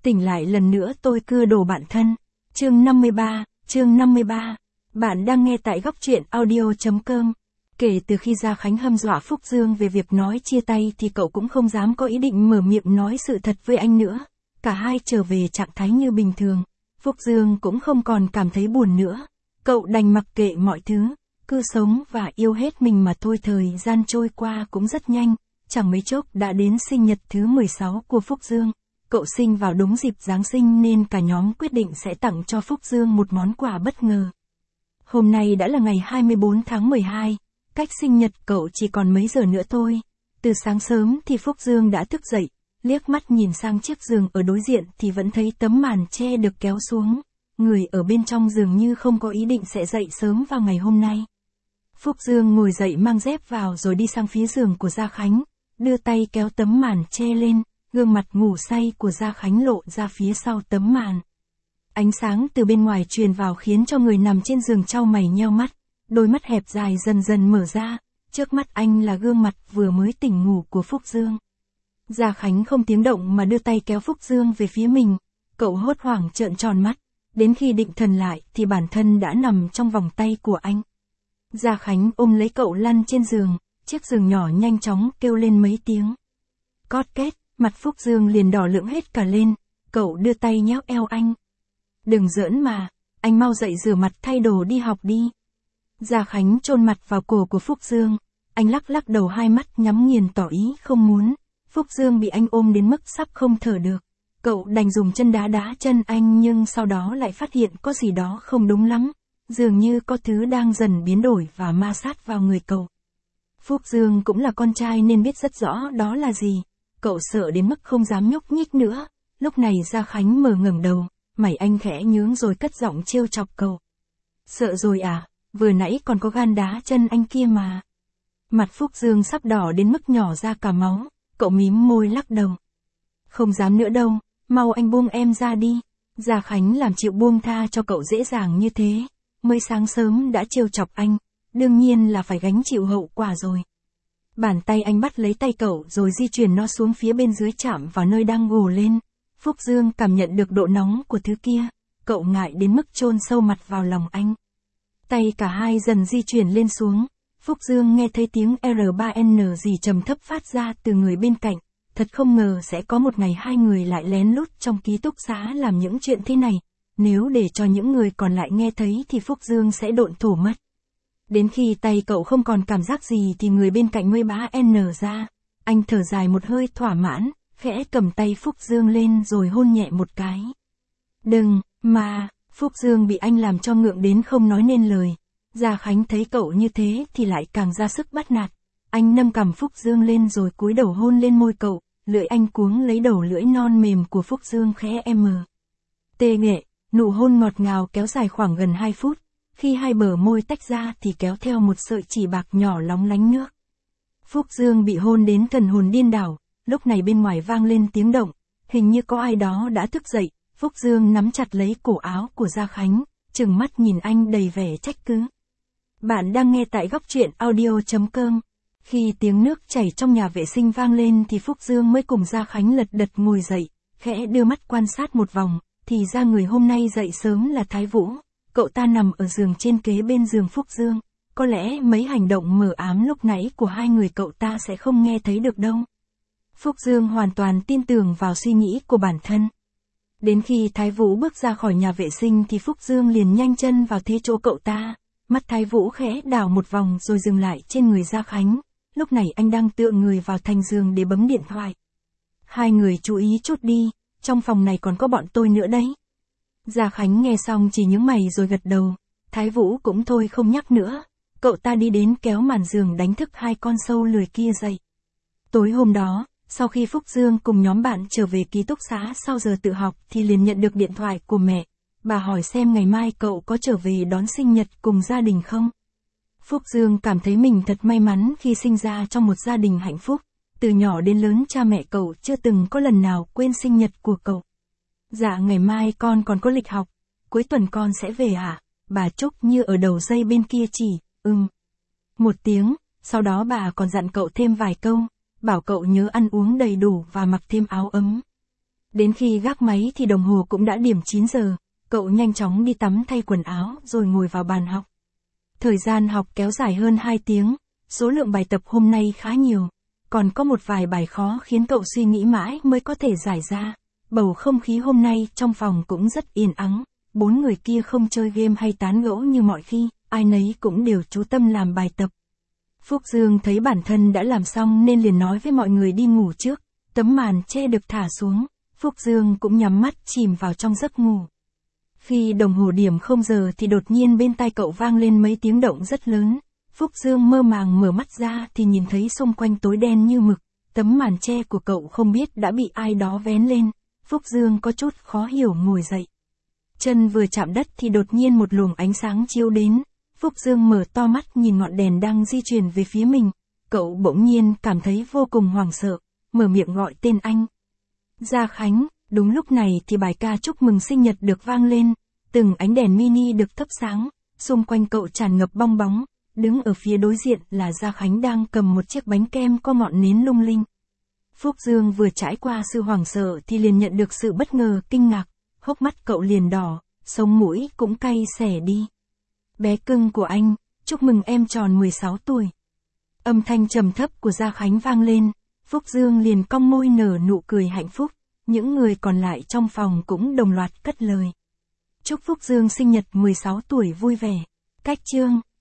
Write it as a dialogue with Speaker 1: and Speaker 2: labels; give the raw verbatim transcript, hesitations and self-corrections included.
Speaker 1: Tỉnh lại lần nữa tôi cưa đồ bạn thân. Chương năm mươi ba, chương năm mươi ba. Bạn đang nghe tại góc truyện audio.com. Kể từ khi Gia Khánh hâm dọa Phúc Dương về việc nói chia tay thì cậu cũng không dám có ý định mở miệng nói sự thật với anh nữa. Cả hai trở về trạng thái như bình thường. Phúc Dương cũng không còn cảm thấy buồn nữa. Cậu đành mặc kệ mọi thứ, cứ sống và yêu hết mình mà thôi. Thời gian trôi qua cũng rất nhanh, chẳng mấy chốc đã đến sinh nhật thứ mười sáu của Phúc Dương. Cậu sinh vào đúng dịp Giáng sinh nên cả nhóm quyết định sẽ tặng cho Phúc Dương một món quà bất ngờ. Hôm nay đã là ngày hai mươi bốn tháng mười hai, cách sinh nhật cậu chỉ còn mấy giờ nữa thôi. Từ sáng sớm thì Phúc Dương đã thức dậy, liếc mắt nhìn sang chiếc giường ở đối diện thì vẫn thấy tấm màn che được kéo xuống. Người ở bên trong dường như không có ý định sẽ dậy sớm vào ngày hôm nay. Phúc Dương ngồi dậy mang dép vào rồi đi sang phía giường của Gia Khánh, đưa tay kéo tấm màn che lên. Gương mặt ngủ say của Gia Khánh lộ ra phía sau tấm màn. Ánh sáng từ bên ngoài truyền vào khiến cho người nằm trên giường chau mày nheo mắt, đôi mắt hẹp dài dần dần mở ra, trước mắt anh là gương mặt vừa mới tỉnh ngủ của Phúc Dương. Gia Khánh không tiếng động mà đưa tay kéo Phúc Dương về phía mình, cậu hốt hoảng trợn tròn mắt, đến khi định thần lại thì bản thân đã nằm trong vòng tay của anh. Gia Khánh ôm lấy cậu lăn trên giường, chiếc giường nhỏ nhanh chóng kêu lên mấy tiếng. Cót két. Mặt Phúc Dương liền đỏ lưỡng hết cả lên, cậu đưa tay nhéo eo anh. Đừng giỡn mà, anh mau dậy rửa mặt thay đồ đi học đi. Gia Khánh chôn mặt vào cổ của Phúc Dương, anh lắc lắc đầu hai mắt nhắm nghiền tỏ ý không muốn. Phúc Dương bị anh ôm đến mức sắp không thở được. Cậu đành dùng chân đá đá chân anh nhưng sau đó lại phát hiện có gì đó không đúng lắm, dường như có thứ đang dần biến đổi và ma sát vào người cậu. Phúc Dương cũng là con trai nên biết rất rõ đó là gì. Cậu sợ đến mức không dám nhúc nhích nữa. Lúc này Gia Khánh mở ngẩng đầu, mày anh khẽ nhướng rồi cất giọng trêu chọc cậu. Sợ rồi à, vừa nãy còn có gan đá chân anh kia mà. Mặt Phúc Dương sắp đỏ đến mức nhỏ ra cả máu, cậu mím môi lắc đầu. Không dám nữa đâu, mau anh buông em ra đi. Gia Khánh làm chịu buông tha cho cậu dễ dàng như thế, mới sáng sớm đã trêu chọc anh, đương nhiên là phải gánh chịu hậu quả rồi. Bàn tay anh bắt lấy tay cậu rồi di chuyển nó xuống phía bên dưới chạm vào nơi đang gồ lên. Phúc Dương cảm nhận được độ nóng của thứ kia, cậu ngại đến mức chôn sâu mặt vào lòng anh. Tay cả hai dần di chuyển lên xuống, Phúc Dương nghe thấy tiếng R ba N gì trầm thấp phát ra từ người bên cạnh. Thật không ngờ sẽ có một ngày hai người lại lén lút trong ký túc xá làm những chuyện thế này. Nếu để cho những người còn lại nghe thấy thì Phúc Dương sẽ độn thổ mất. Đến khi tay cậu không còn cảm giác gì thì người bên cạnh mới bá N ra. Anh thở dài một hơi thỏa mãn, khẽ cầm tay Phúc Dương lên rồi hôn nhẹ một cái. Đừng, mà, Phúc Dương bị anh làm cho ngượng đến không nói nên lời. Gia Khánh thấy cậu như thế thì lại càng ra sức bắt nạt. Anh nâng cằm Phúc Dương lên rồi cúi đầu hôn lên môi cậu, lưỡi anh cuống lấy đầu lưỡi non mềm của Phúc Dương khẽ em. Tê nghệ, nụ hôn ngọt ngào kéo dài khoảng gần hai phút. Khi hai bờ môi tách ra thì kéo theo một sợi chỉ bạc nhỏ lóng lánh nước. Phúc Dương bị hôn đến thần hồn điên đảo, lúc này bên ngoài vang lên tiếng động, hình như có ai đó đã thức dậy. Phúc Dương nắm chặt lấy cổ áo của Gia Khánh, trừng mắt nhìn anh đầy vẻ trách cứ. Bạn đang nghe tại góc truyện audio.com. Khi tiếng nước chảy trong nhà vệ sinh vang lên thì Phúc Dương mới cùng Gia Khánh lật đật ngồi dậy, khẽ đưa mắt quan sát một vòng, thì ra người hôm nay dậy sớm là Thái Vũ. Cậu ta nằm ở giường trên kế bên giường Phúc Dương, có lẽ mấy hành động mờ ám lúc nãy của hai người cậu ta sẽ không nghe thấy được đâu. Phúc Dương hoàn toàn tin tưởng vào suy nghĩ của bản thân. Đến khi Thái Vũ bước ra khỏi nhà vệ sinh thì Phúc Dương liền nhanh chân vào thế chỗ cậu ta. Mắt Thái Vũ khẽ đảo một vòng rồi dừng lại trên người Gia Khánh, lúc này anh đang tựa người vào thành giường để bấm điện thoại. Hai người chú ý chút đi, trong phòng này còn có bọn tôi nữa đấy. Gia Khánh nghe xong chỉ nhướng mày rồi gật đầu, Thái Vũ cũng thôi không nhắc nữa, cậu ta đi đến kéo màn giường đánh thức hai con sâu lười kia dậy. Tối hôm đó, sau khi Phúc Dương cùng nhóm bạn trở về ký túc xá sau giờ tự học thì liền nhận được điện thoại của mẹ, bà hỏi xem ngày mai cậu có trở về đón sinh nhật cùng gia đình không. Phúc Dương cảm thấy mình thật may mắn khi sinh ra trong một gia đình hạnh phúc, từ nhỏ đến lớn cha mẹ cậu chưa từng có lần nào quên sinh nhật của cậu. Dạ ngày mai con còn có lịch học, cuối tuần con sẽ về à? Bà Trúc như ở đầu dây bên kia chỉ, ừm. Một tiếng, sau đó bà còn dặn cậu thêm vài câu, bảo cậu nhớ ăn uống đầy đủ và mặc thêm áo ấm. Đến khi gác máy thì đồng hồ cũng đã điểm chín giờ, cậu nhanh chóng đi tắm thay quần áo rồi ngồi vào bàn học. Thời gian học kéo dài hơn hai tiếng, số lượng bài tập hôm nay khá nhiều, còn có một vài bài khó khiến cậu suy nghĩ mãi mới có thể giải ra. Bầu không khí hôm nay trong phòng cũng rất yên ắng, bốn người kia không chơi game hay tán gẫu như mọi khi, ai nấy cũng đều chú tâm làm bài tập. Phúc Dương thấy bản thân đã làm xong nên liền nói với mọi người đi ngủ trước, tấm màn che được thả xuống, Phúc Dương cũng nhắm mắt chìm vào trong giấc ngủ. Khi đồng hồ điểm không giờ thì đột nhiên bên tai cậu vang lên mấy tiếng động rất lớn. Phúc Dương mơ màng mở mắt ra thì nhìn thấy xung quanh tối đen như mực, tấm màn che của cậu không biết đã bị ai đó vén lên. Phúc Dương có chút khó hiểu ngồi dậy. Chân vừa chạm đất thì đột nhiên một luồng ánh sáng chiếu đến. Phúc Dương mở to mắt nhìn ngọn đèn đang di chuyển về phía mình. Cậu bỗng nhiên cảm thấy vô cùng hoảng sợ, mở miệng gọi tên anh. Gia Khánh. Đúng lúc này thì bài ca chúc mừng sinh nhật được vang lên. Từng ánh đèn mini được thắp sáng, xung quanh cậu tràn ngập bong bóng. Đứng ở phía đối diện là Gia Khánh đang cầm một chiếc bánh kem có ngọn nến lung linh. Phúc Dương vừa trải qua sự hoảng sợ thì liền nhận được sự bất ngờ, kinh ngạc, hốc mắt cậu liền đỏ, sống mũi cũng cay xẻ đi. Bé cưng của anh, chúc mừng em tròn mười sáu tuổi. Âm thanh trầm thấp của Gia Khánh vang lên, Phúc Dương liền cong môi nở nụ cười hạnh phúc, những người còn lại trong phòng cũng đồng loạt cất lời. Chúc Phúc Dương sinh nhật mười sáu tuổi vui vẻ. Cách chương